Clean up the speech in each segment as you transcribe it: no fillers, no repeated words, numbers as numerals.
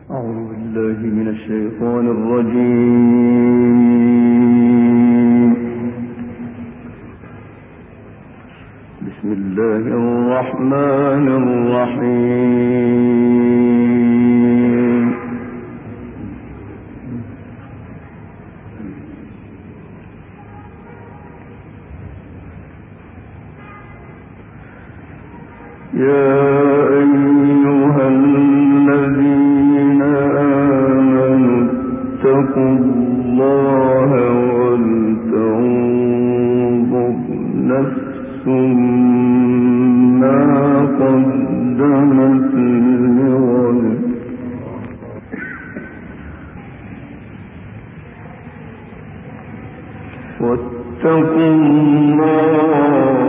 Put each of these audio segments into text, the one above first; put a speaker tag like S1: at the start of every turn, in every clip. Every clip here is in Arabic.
S1: أعوذ بالله من الشيطان الرجيم. بسم الله الرحمن الرحيم. يا أيها الذين آمنوا اتقوا الله ولتنظر نفس ما قدمت لغد واتقوا الله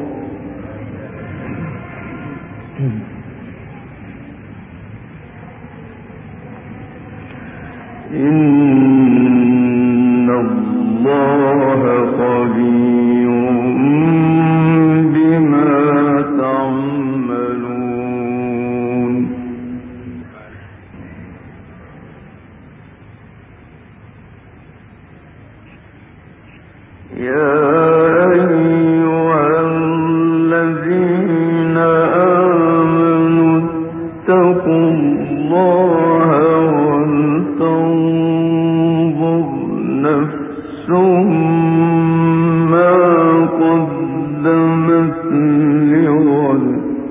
S1: إن الله خبير بما تعملون. يا أيها الذين آمنوا اتقوا الله ولتنظر نفس ما قدمت لغد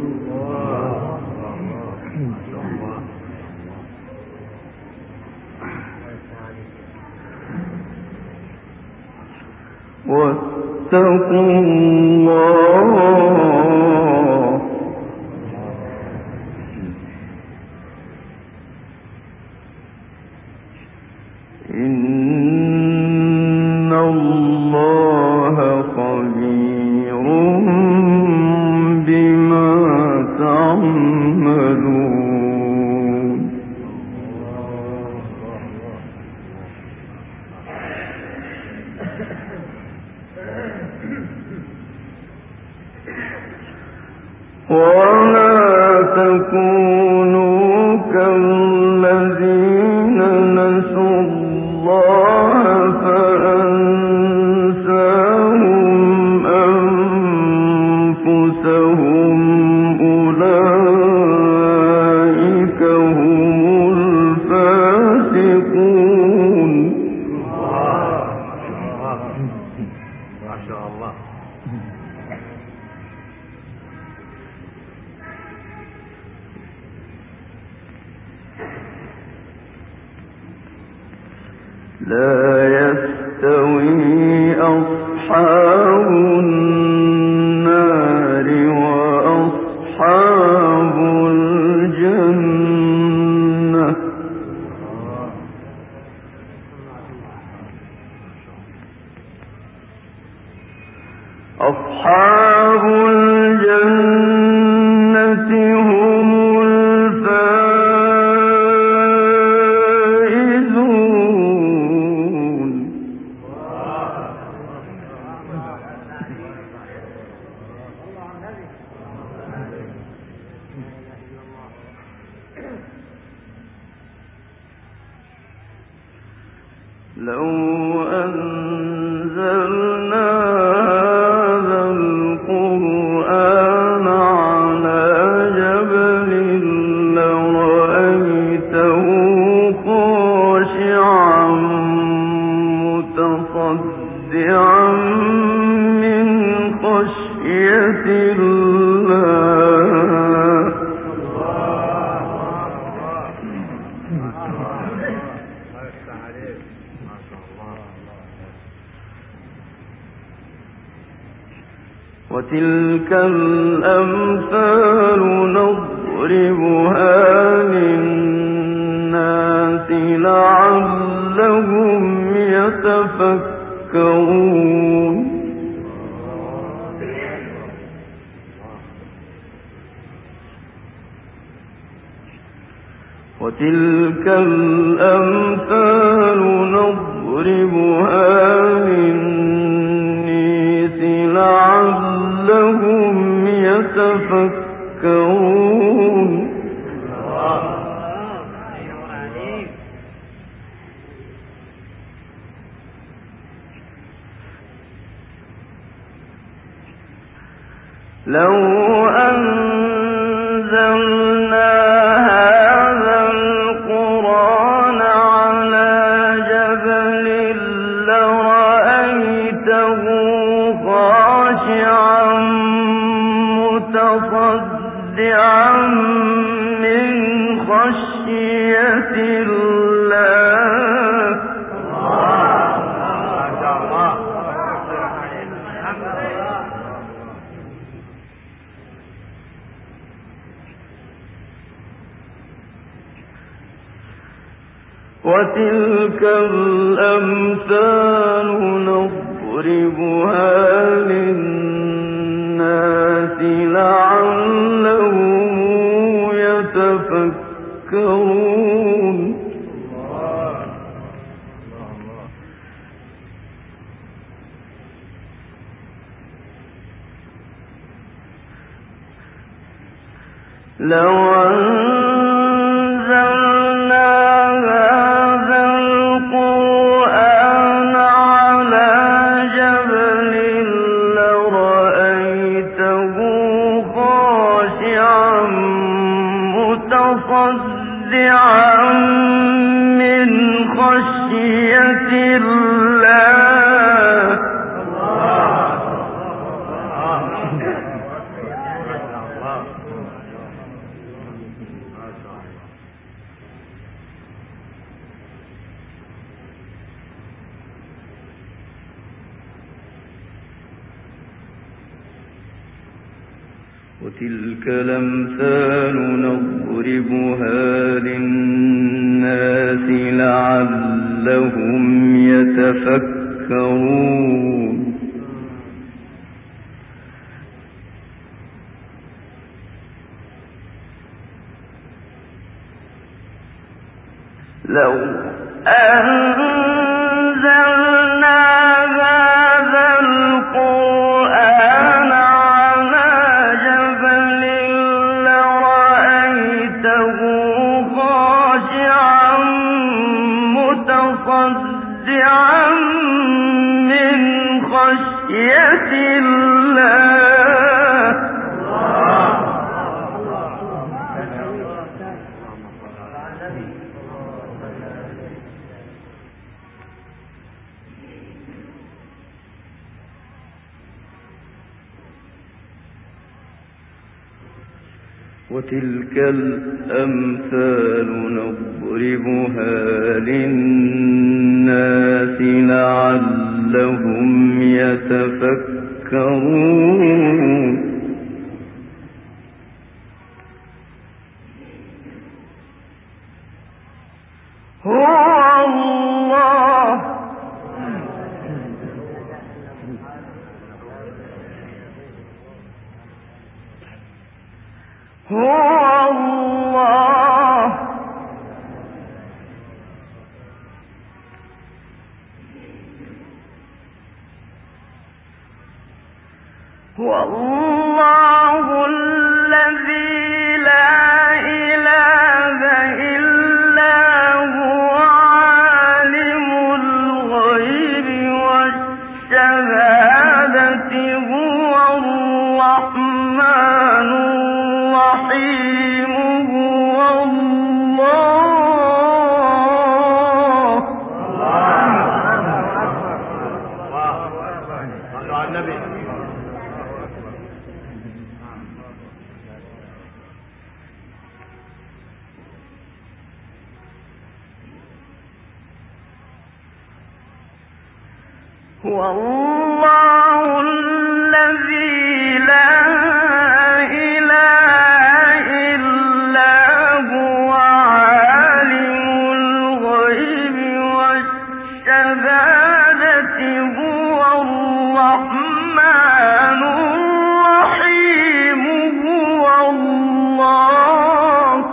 S1: واتقوا الله إن الله خبير بما تعملون. ولا تكونوا كالذين نسوا الله فأنساهم أنفسهم أولئك هم الفاسقون.
S2: ما شاء الله.
S1: لا يستوي أصحاب النار وأصحاب الجنة أصحاب الجنة هم الفائزون. لو أنزلنا هذا القرآن على جبل لرأيته خاشعا متصدعا من خشية الله. وتلك الأمثال نضربها للناس لعلهم يتفكرون. وتلك الأمثال نضربها للناس لعلهم يتفكرون. لو أنزلنا هذا القرآن على جبل لرأيته خاشعا متصدعا من خشية الله. وتلك الأمثال نضربها للناس لعلهم يتفكرون. لو أنزلنا هذا القرآن على جبل لرأيته خاشعا متصدعا من خشية الله. وتلك الأمثال نضربها للناس لعلهم يتفكرون. لو أنزلنا هذا القرآن على جبل لرأيته خاشعا متصدعا من خشية الله. وتلك الأمثال نضربها للناس لعلهم يتفكرون. هو الله هو الله الذي لا إله إلا هو عالم الغيب والشهادة هو الرحمن الرحيم هو الله.
S2: صلوا على النبي.
S1: هو الله الذي لا إله إلا هو عالم الغيب والشهادة هو الرحمن الرحيم هو الله.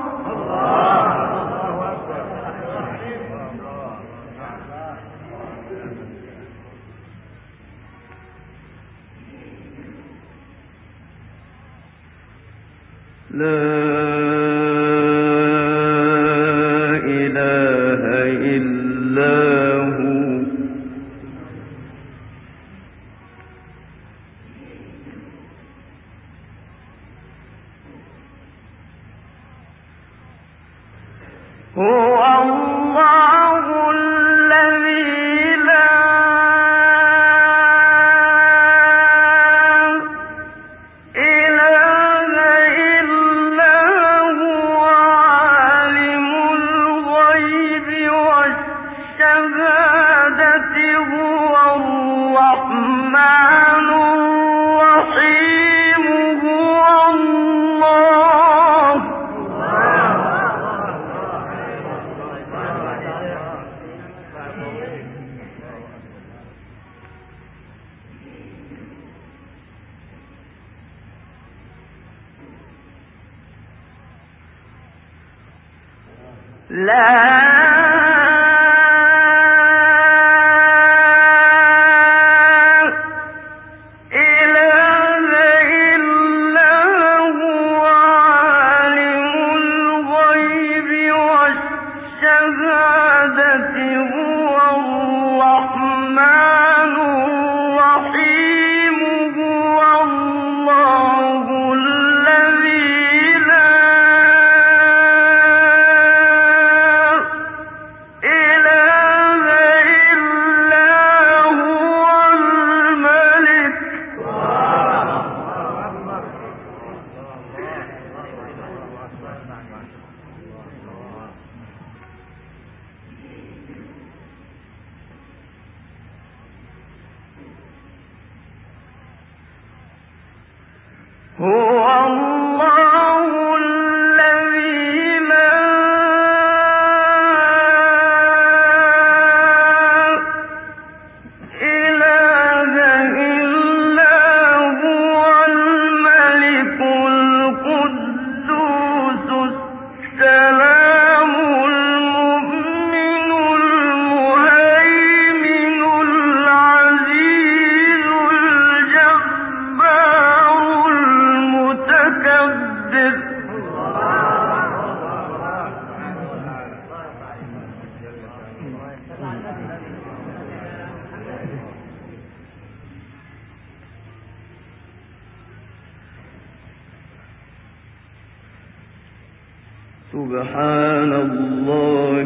S1: سبحان الله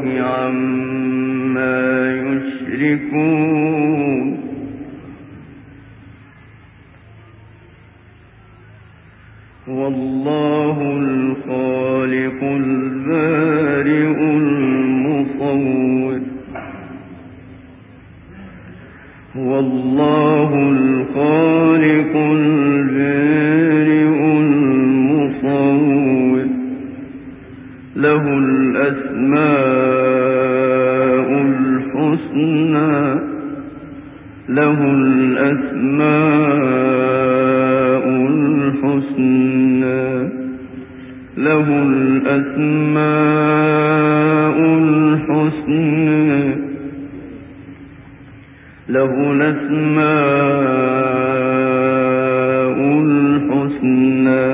S1: عما يشركون والله الخالق البارئ المصور والله الخالق البارئ المصور له الأسماء الحسنى له الأسماء الحسنى له الأسماء الحسنى له الأسماء الحسنى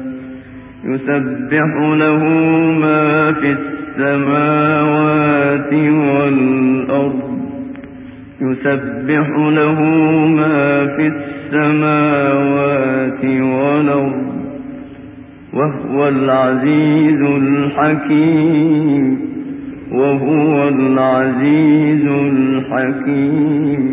S1: يسبح له ما في السماوات والأرض يسبح له ما في السماوات والأرض وهو العزيز الحكيم وهو العزيز الحكيم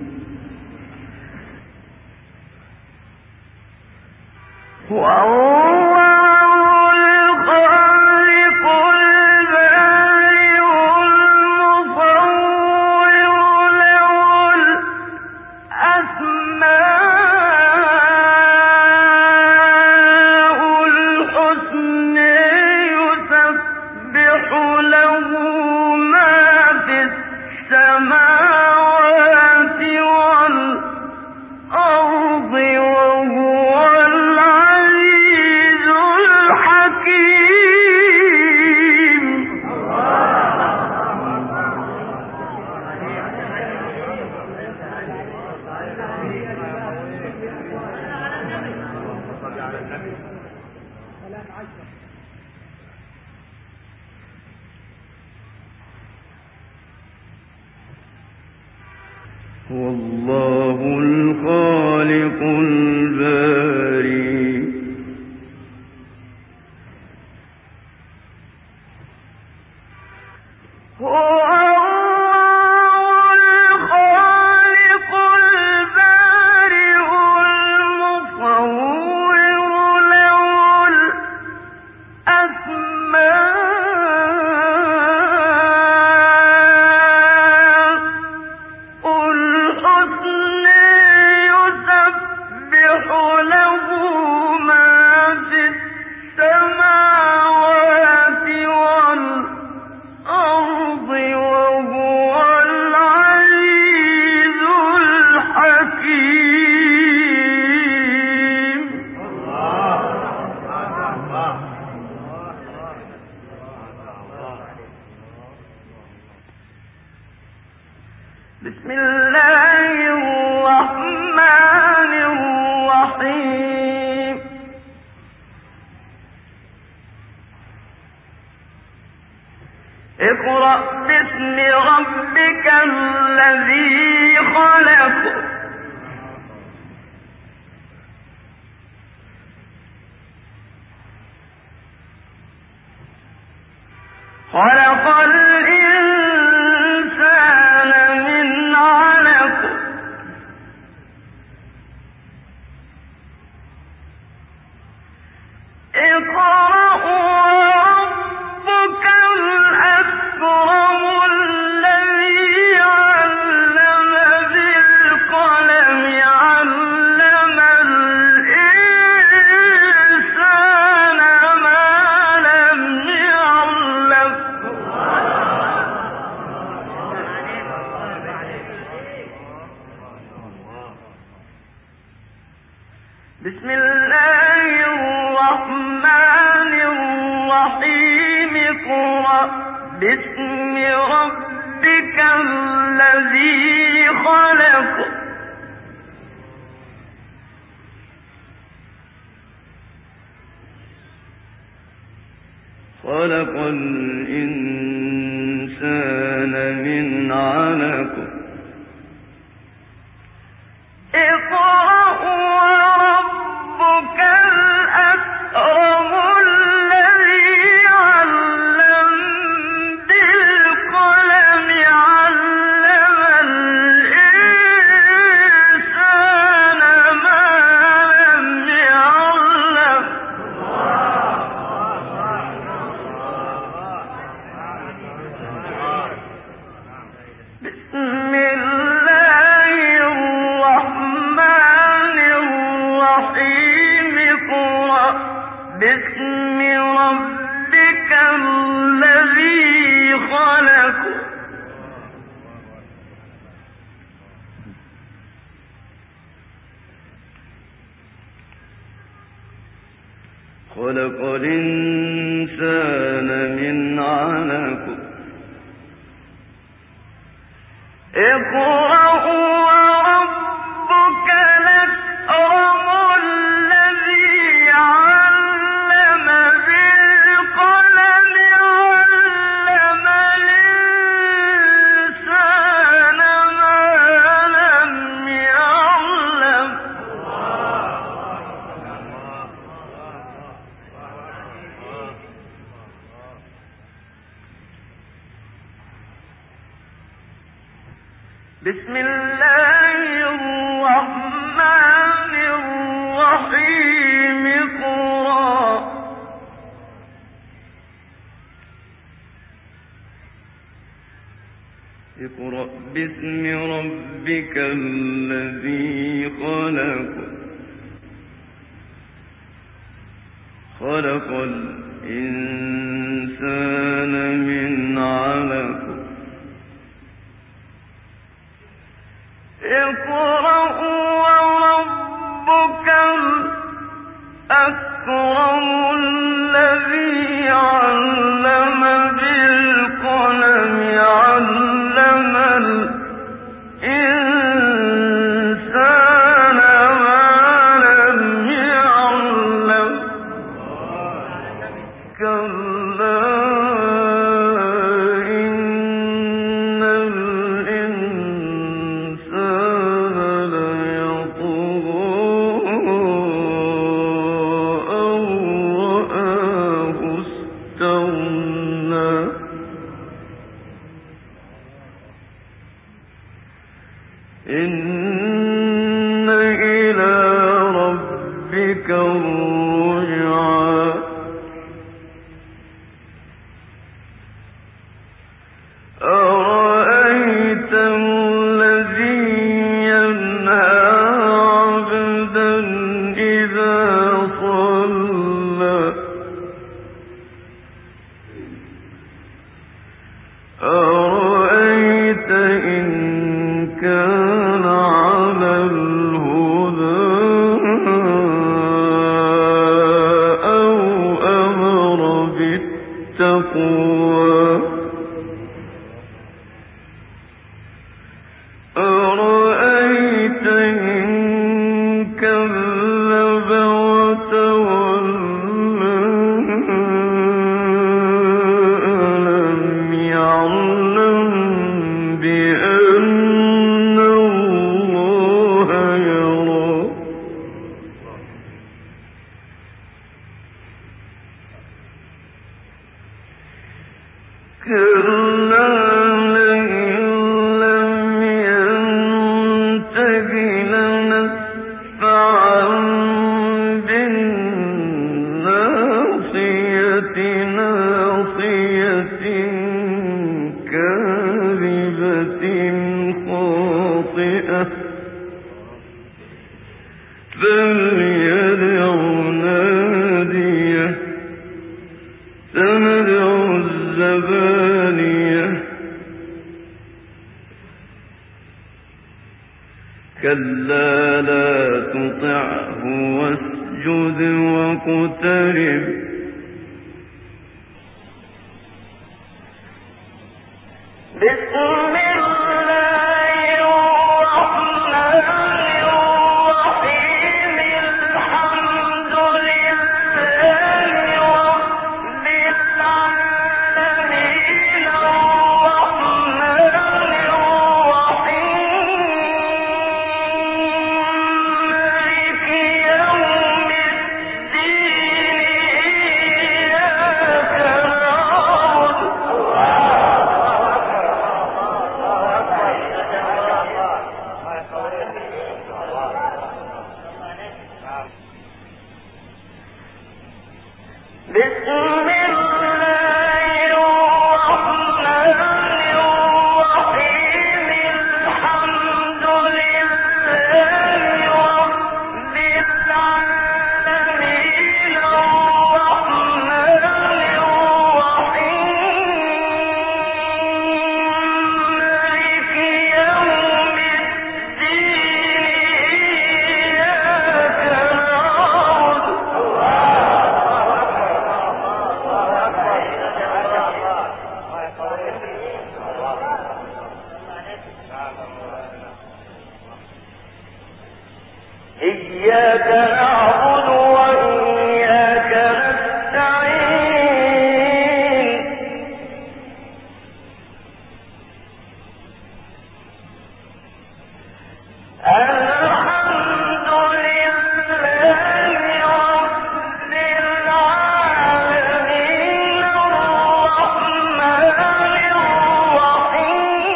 S1: والله الخالق البارئ بسم الله الرحمن الرحيم. اقرأ باسم ربك الذي خلق. خلق الإنسان من علق. اقرأ وربك الأكرم الذي علم بالقلم علم الإنسان ما لم يعلم. بسم الله الرحمن الرحيم. اقرأ باسم ربك الذي خلق. خلق الإنسان من علق. اقرأ وربك الأكرم الذي علم بالقلم علم الإنسان ما لم يعلم. بسم الله الرحمن الرحيم. اقرأ باسم ربك الذي خلق. خلق الإنسان من علق. اقرأ وربك الأكرم الذي علم بالقلم علم الإنسان ما لم يعلم. بسم الله الرحمن الرحيم. اقرأ باسم ربك الذي خلق. خلق الإنسان من علق. اقرأ وربك الأكرم الذي علم بالقلم علم الإنسان ما لم يعلم. كلا إن إلى ربك الرجعى أرأيت الذي ينهى عبدا إذا صلى أرأيت إن كان على الهدى أو أمر بالتقوى أرأيت إن كذب وتولى ألم يعلم بأن الله يرى كلا لئن لم ينته لنسفعا بالناصية ناصية كاذبة خاطئة فليدع ناديه سندع الزبانية كلا لا تطعه واسجد واقترب بسم الله الرحمن الرحيم الحمد لله رب العالمين الرحمن الرحيم مالك يوم الدين إياك إياك نعبد وإياك نستعين الحمد لله رب العالمين الرحمن الرحيم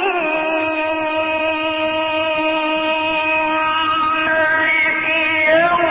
S1: مالك يوم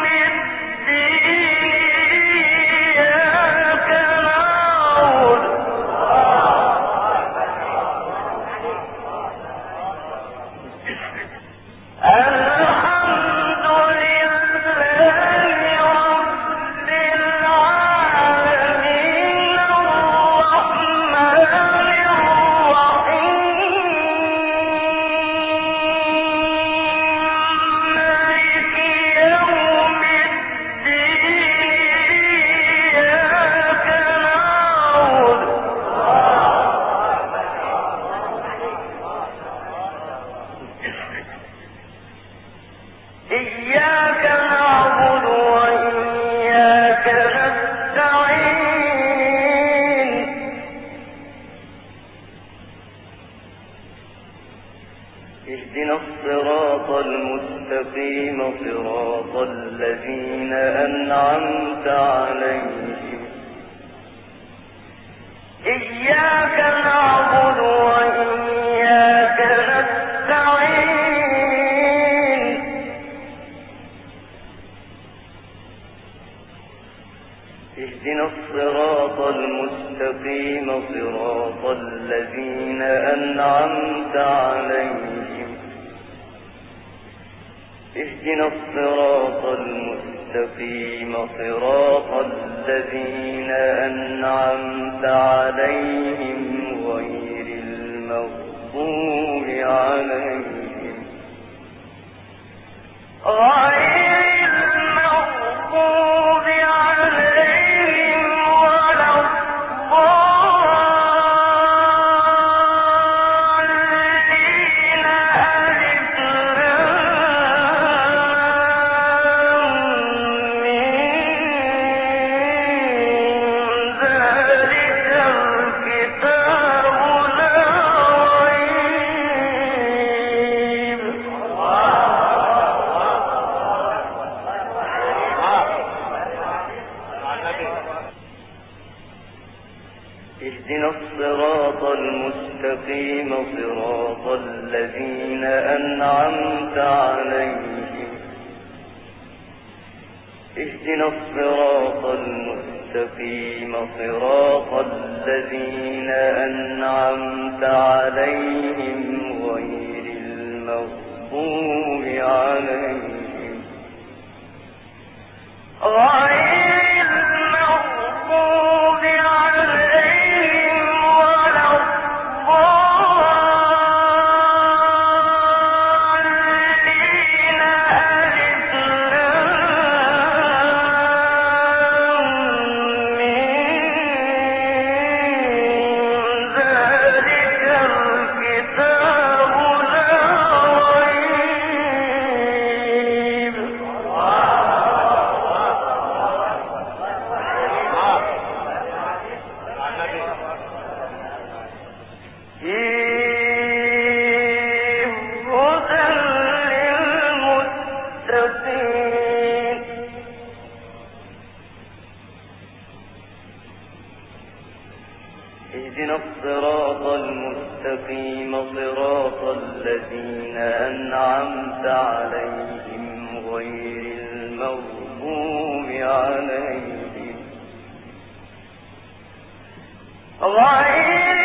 S1: اهدنا الصراط المستقيم صراط الذين أنعمت عليهم إياك نعبد وإياك نستعين الذين أنعمت عليهم اهدنا الصراط المستقيم صراط الذين أنعمت عليهم غير المغضوب عليهم ولا الضالين ذلك الكتاب لا ريب. اهدنا الصراط المستقيم صراط الذين أنعمت عليهم اهدنا الصراط المستقيم صراط الذين أنعمت عليهم غير المغضوب عليهم ولا الضالين ذلك الكتاب لا ريب. اهدنا الصراط المستقيم صراط الذين أنعمت عليهم غير المغضوب عليهم ولا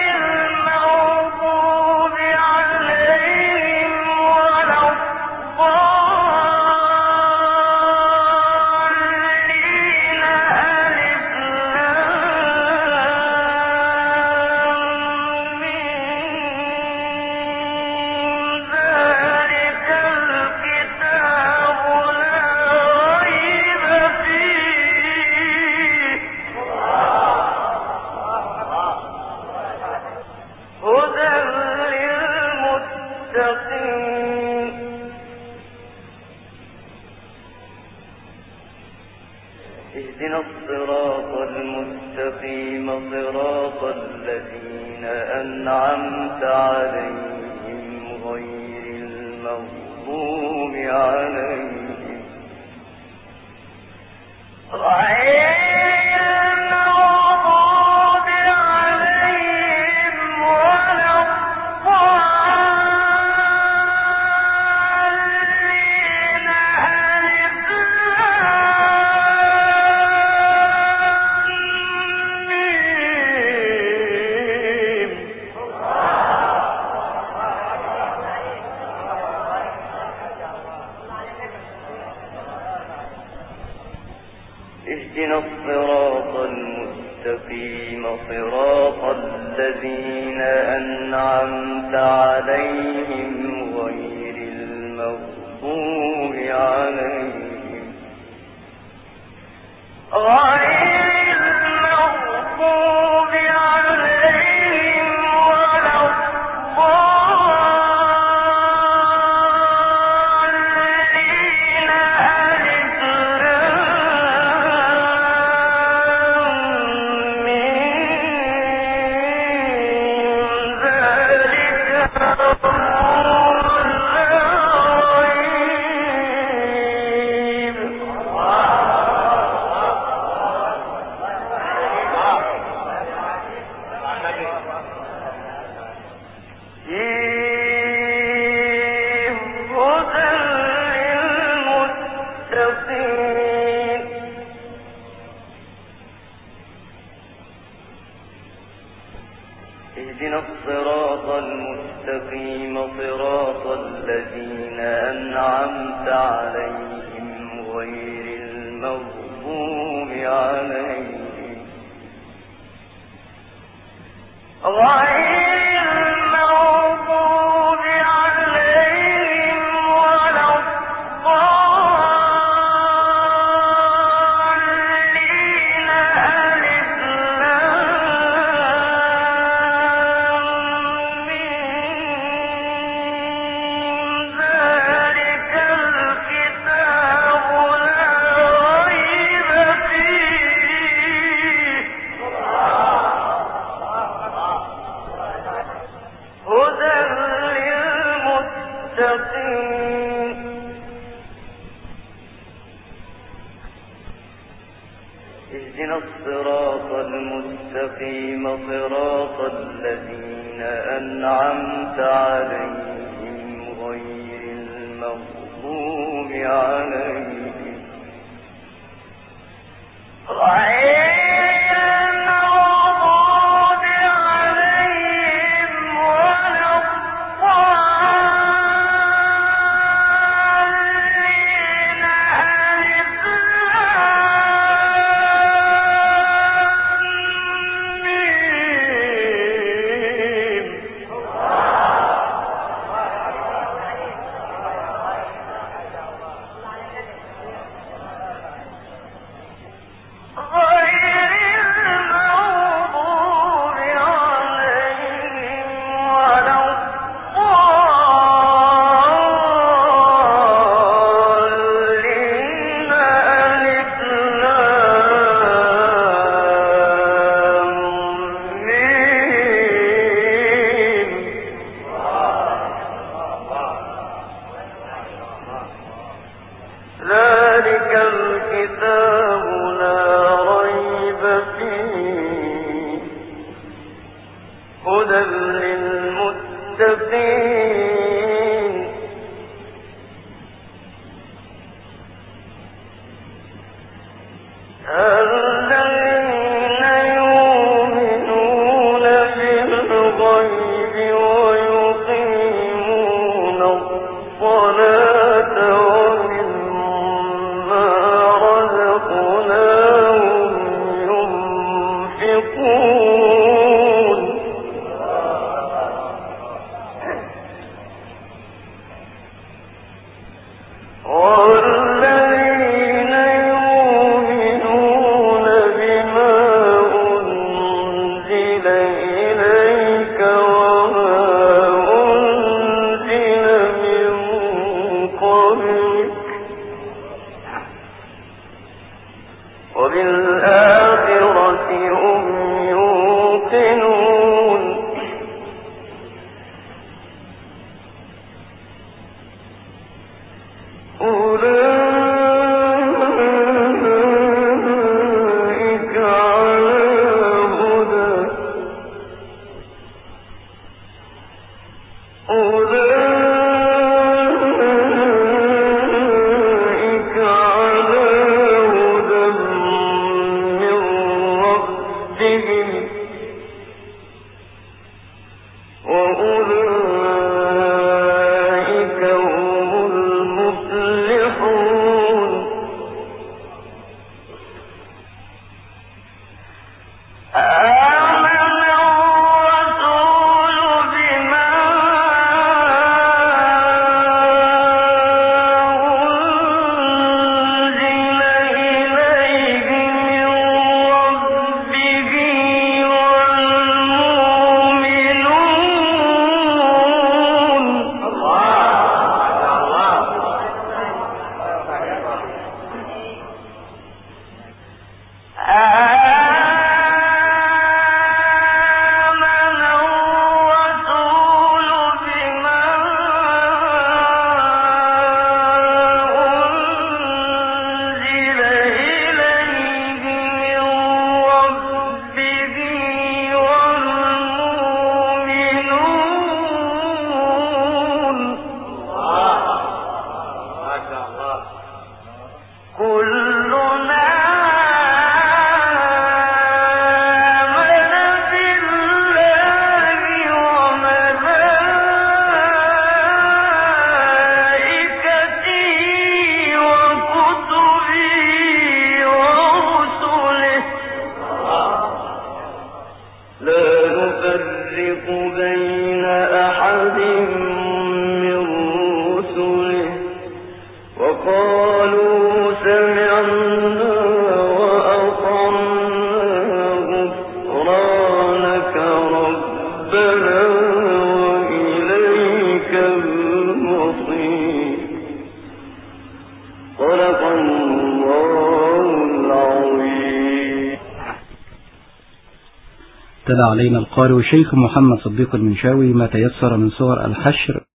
S1: اهدنا الصراط المستقيم صراط الذين أنعمت عليهم غير المغضوب عليهم اهدنا الصراط المستقيم صراط الذين أنعمت عليهم غير المغضوب عليهم ولا اهدنا الصراط المستقيم صراط الذين أنعمت عليهم غير المغضوب عليهم اهدنا الصراط المستقيم صراط الذين أنعمت عليهم غير المغضوب عليهم
S3: تلا علينا القارئ الشيخ محمد صديق المنشاوي ما تيسر من صور الحشر